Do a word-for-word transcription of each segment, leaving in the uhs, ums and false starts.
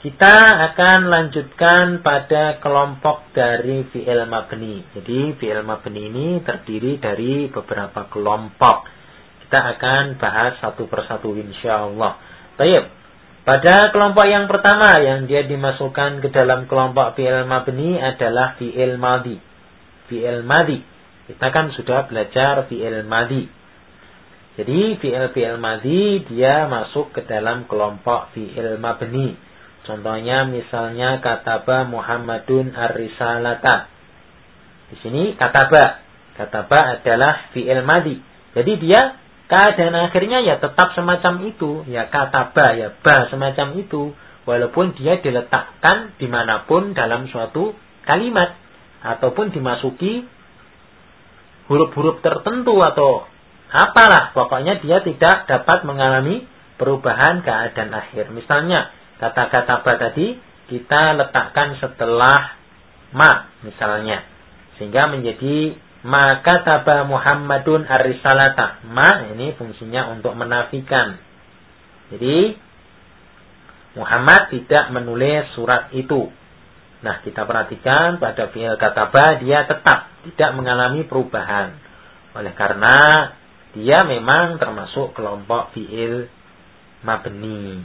kita akan lanjutkan pada kelompok dari fi'il mabni. Jadi fi'il mabni ini terdiri dari beberapa kelompok. Kita akan bahas satu persatu insyaallah. Baik. Pada kelompok yang pertama yang dia dimasukkan ke dalam kelompok fi'il mabni adalah fi'il madhi. Fi'il madhi. Kita kan sudah belajar fi'il madhi. Jadi fi'il-fi'il madhi dia masuk ke dalam kelompok fi'il mabni. Contohnya misalnya kataba Muhammadun ar-risalata. Di sini kataba. Kataba adalah fi'il madhi. Jadi dia keadaan akhirnya ya tetap semacam itu. Ya kataba, ya ba semacam itu. Walaupun dia diletakkan dimanapun dalam suatu kalimat. Ataupun dimasuki huruf-huruf tertentu atau apalah. Pokoknya dia tidak dapat mengalami perubahan keadaan akhir. Misalnya kata kataba tadi kita letakkan setelah ma misalnya. Sehingga menjadi ma kataba Muhammadun ar-risalata. Ma ini fungsinya untuk menafikan. Jadi Muhammad tidak menulis surat itu. Nah, kita perhatikan pada fi'il kataba dia tetap tidak mengalami perubahan. Oleh karena dia memang termasuk kelompok fi'il mabni.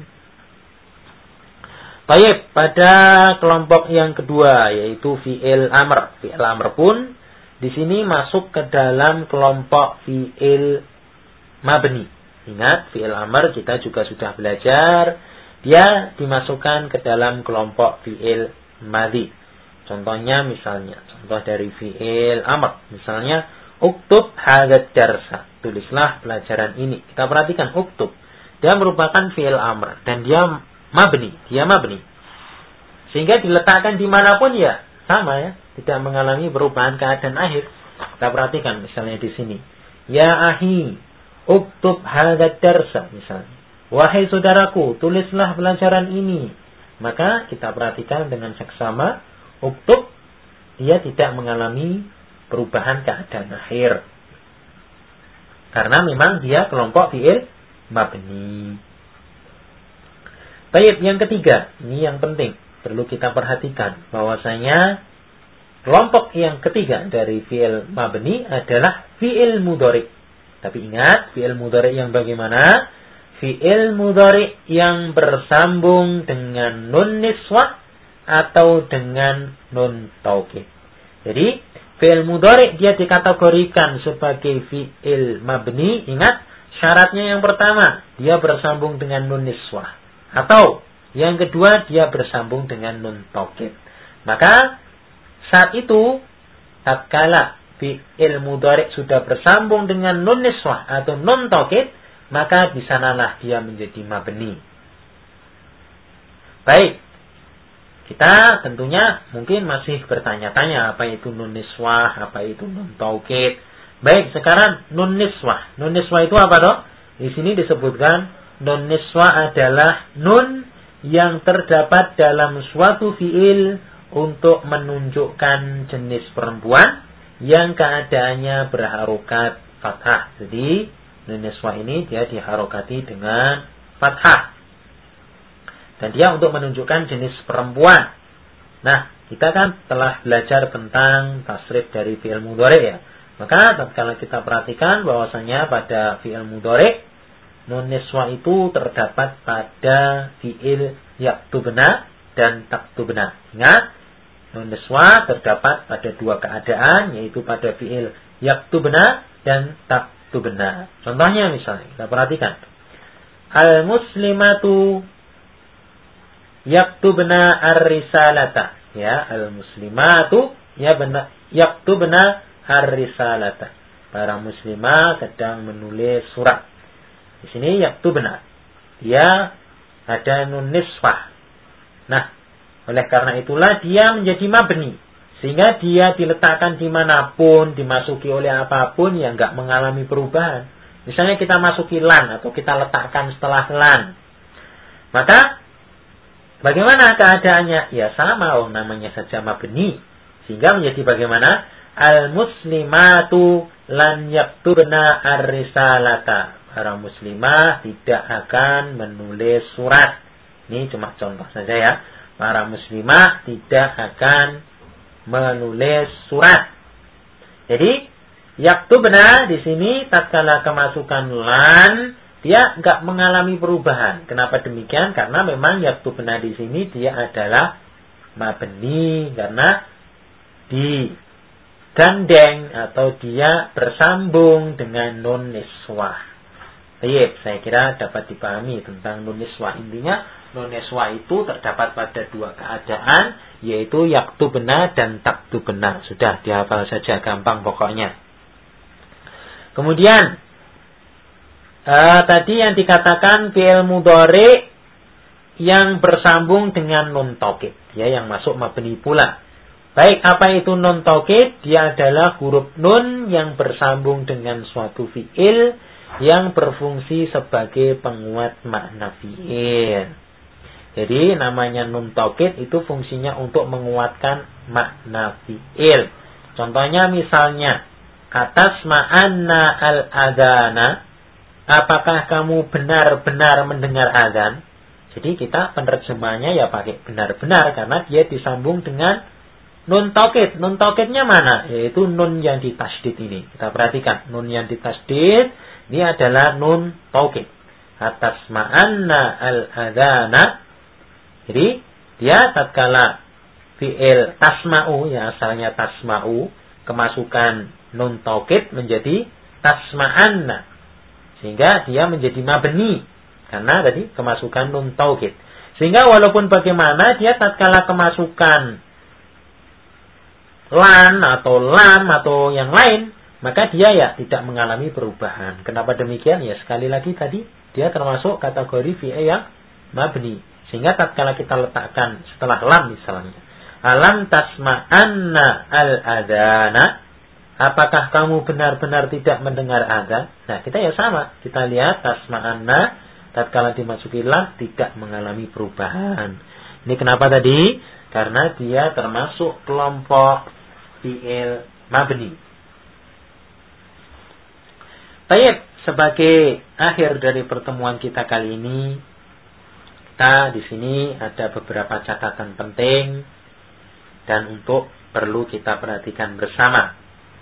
Baik, pada kelompok yang kedua yaitu fi'il amr. Fi'il amr pun di sini masuk ke dalam kelompok fi'il mabni. Ingat, fi'il amr kita juga sudah belajar. Dia dimasukkan ke dalam kelompok fi'il madhi. Contohnya misalnya, contoh dari fi'il amr. Misalnya, uktub hadzal darsa. Tulislah pelajaran ini. Kita perhatikan, uktub. Dia merupakan fi'il amr. Dan dia mabni. Dia mabni. Sehingga diletakkan dimanapun ya, sama ya. Tidak mengalami perubahan keadaan akhir. Kita perhatikan misalnya di sini. Ya ahi, uktub hadzal darsa misalnya. Wahai saudaraku, tulislah pelajaran ini. Maka kita perhatikan dengan seksama, uktub dia tidak mengalami perubahan keadaan akhir. Karena memang dia kelompok fi'il mabni. Baik, yang ketiga, ini yang penting, perlu kita perhatikan bahwasanya kelompok yang ketiga dari fi'il mabni adalah fi'il mudhari. Tapi ingat, fi'il mudhari yang bagaimana? Fi'il mudhari yang bersambung dengan nun niswah atau dengan nun taukid. Jadi, fi'il mudhari dia dikategorikan sebagai fi'il mabni. Ingat, syaratnya yang pertama, dia bersambung dengan nun niswah. Atau, yang kedua, dia bersambung dengan nun taukid. Maka, saat itu, tatkala fi'il mudhari sudah bersambung dengan nun niswah atau nun taukid, maka di sanalah dia menjadi mabni. Baik. Kita tentunya mungkin masih bertanya-tanya apa itu nun niswah, apa itu nun taukid. Baik, sekarang nun niswah. Nun niswah itu apa dok? Di sini disebutkan nun niswah adalah nun yang terdapat dalam suatu fi'il untuk menunjukkan jenis perempuan yang keadaannya berharokat fathah. Jadi nun niswah ini dia diharokati dengan fathah. Dan dia untuk menunjukkan jenis perempuan. Nah, kita kan telah belajar tentang tasrif dari fi'il mudhari ya. Maka tatkala kita perhatikan bahwasanya pada fi'il mudhari nun niswah itu terdapat pada fi'il yaktubna dan taktubna. Ingat, nun niswah terdapat pada dua keadaan, yaitu pada fi'il yaktubna dan taktubna. Contohnya misalnya, kita perhatikan. Al-muslimatu yaktubna ar-risalata. Ya, al-muslimatu ya benar yaktubna ar-risalata. Para muslimah sedang menulis surat. Di sini yaktubna. Dia ada nun niswah. Nah, oleh karena itulah dia menjadi mabni. Sehingga dia diletakkan dimanapun, dimasuki oleh apapun yang enggak mengalami perubahan. Misalnya kita masuki lan atau kita letakkan setelah lan. Maka bagaimana keadaannya? Ya sama, oh, namanya saja mabni. Sehingga menjadi bagaimana? Al-muslimatu lan yaktubna ar-risalata. Para muslimah tidak akan menulis surat. Ini cuma contoh saja ya. Para muslimah tidak akan menulis surat. Jadi yaktubna di sini tatkala kemasukan lan dia enggak mengalami perubahan. Kenapa demikian? Karena memang yaktubna di sini dia adalah mabni karena digandeng atau dia bersambung dengan nun niswah. Baik, saya kira dapat dipahami tentang nun niswah. Intinya nun niswah itu terdapat pada dua keadaan, yaitu yaktubna dan taktubna. Sudah dihafal saja, gampang pokoknya. Kemudian uh, tadi yang dikatakan fi'il mudhari yang bersambung dengan nun taukid, ya, yang masuk mabni pula. Baik, apa itu nun taukid? Dia adalah huruf nun yang bersambung dengan suatu fi'il yang berfungsi sebagai penguat makna fi'il. Jadi namanya nun taukid itu fungsinya untuk menguatkan makna fi'il. Contohnya misalnya, atasma'anna al-adhana, apakah kamu benar-benar mendengar azan? Jadi kita penerjemahnya ya pakai benar-benar karena dia disambung dengan nun taukid. Nun taukidnya mana? Yaitu nun yang ditasydid ini. Kita perhatikan, nun yang ditasydid ini adalah nun taukid. Atasma'anna al-adhana. Jadi dia tatkala fi'il tasma'u, ya asalnya tasma'u, kemasukan nun taukid menjadi tasma'anna. Sehingga dia menjadi mabni karena tadi kemasukan nun taukid. Sehingga walaupun bagaimana dia tatkala kemasukan lan atau lam atau yang lain, maka dia ya tidak mengalami perubahan. Kenapa demikian? Ya sekali lagi tadi dia termasuk kategori fi'il yang mabni. Sehingga tatkala kita letakkan setelah lam misalnya, alam tasma'anna al-adhana, apakah kamu benar-benar tidak mendengar adzan? Nah, kita ya sama. Kita lihat tasma'anna tatkala dimasuki lam tidak mengalami perubahan. Ini kenapa tadi? Karena dia termasuk kelompok fi'il mabni. Baik, sebagai akhir dari pertemuan kita kali ini, kita di sini ada beberapa catatan penting dan untuk perlu kita perhatikan bersama.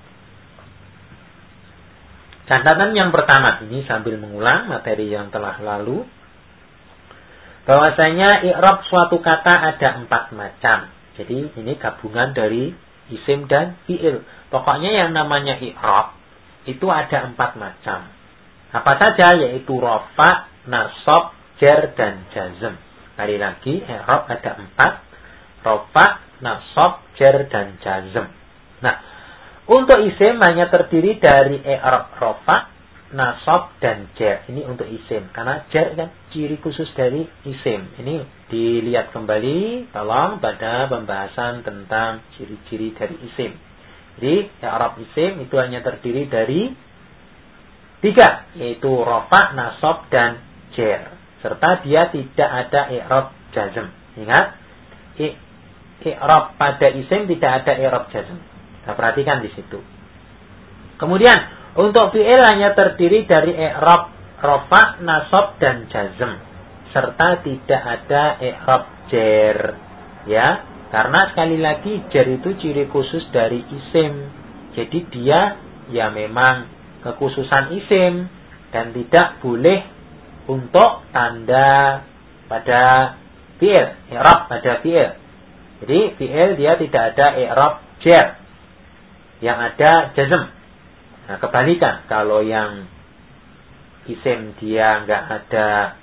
Catatan yang pertama ini sambil mengulang materi yang telah lalu, bahwasanya i'rab suatu kata ada empat macam. Jadi ini gabungan dari isim dan fi'il. Pokoknya yang namanya i'rab itu ada empat macam. Apa saja? Yaitu rafa, nasab, jar dan jazm. Kali lagi, i'rab ada empat. Rafa, nasab, jar dan jazm. Nah, untuk isim hanya terdiri dari i'rab rafa, nasab dan jar. Ini untuk isim. Karena jar kan ciri khusus dari isim. Ini dilihat kembali, tolong pada pembahasan tentang ciri-ciri dari isim. Jadi, i'rab isim itu hanya terdiri dari tiga, yaitu rafa, nasab dan jar. Serta dia tidak ada i'rab jazm. Ingat, i'rab pada isim tidak ada i'rab jazm. Kita perhatikan di situ. Kemudian untuk fi'il hanya terdiri dari i'rab rafa, nasab dan jazm. Serta tidak ada i'rab jar. Ya, karena sekali lagi jar itu ciri khusus dari isim. Jadi dia ya memang kekhususan isim dan tidak boleh untuk tanda pada fi'il, i'rab pada fi'il. Jadi fi'il dia tidak ada i'rab jar, yang ada jazm. Nah, kebalikan, kalau yang isim dia enggak ada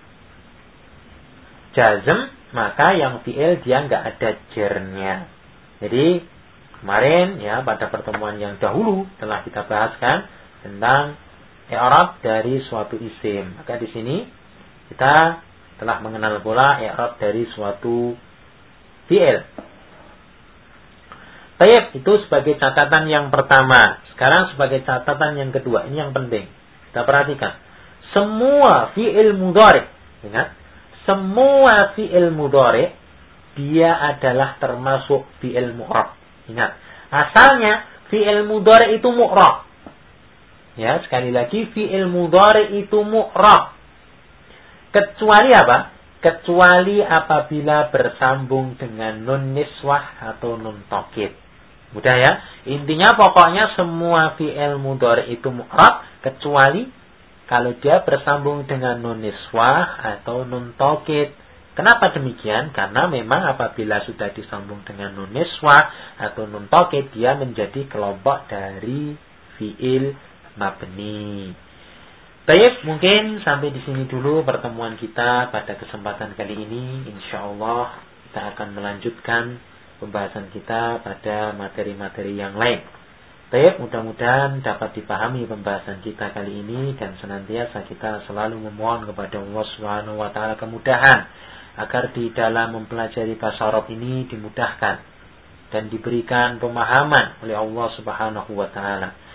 jazm, maka yang fi'il dia enggak ada jarnya. Jadi kemarin ya pada pertemuan yang dahulu telah kita bahaskan tentang i'rab dari suatu isim. Maka di sini kita telah mengenal pula i'rab dari suatu fi'il. Baik, itu sebagai catatan yang pertama. Sekarang sebagai catatan yang kedua, ini yang penting. Kita perhatikan. Semua fi'il mudhari, ingat, semua fi'il mudhari dia adalah termasuk fi'il mu'rab. Ingat, asalnya fi'il mudhari itu mu'rab. Ya, sekali lagi fi'il mudhari itu mu'rab. Kecuali apa? kecuali apabila bersambung dengan nun niswah atau nun taukid. Mudah ya? Intinya pokoknya semua fi'il mudhari itu mu'rab kecuali kalau dia bersambung dengan nun niswah atau nun taukid. Kenapa demikian? Karena memang apabila sudah disambung dengan nun niswah atau nun taukid, dia menjadi kelompok dari fi'il mabni. Baik, mungkin sampai di sini dulu pertemuan kita pada kesempatan kali ini. Insyaallah kita akan melanjutkan pembahasan kita pada materi-materi yang lain. Baik, mudah-mudahan dapat dipahami pembahasan kita kali ini dan senantiasa kita selalu memohon kepada Allah Subhanahu wa taala kemudahan agar di dalam mempelajari bahasa Arab ini dimudahkan dan diberikan pemahaman oleh Allah Subhanahu wa taala.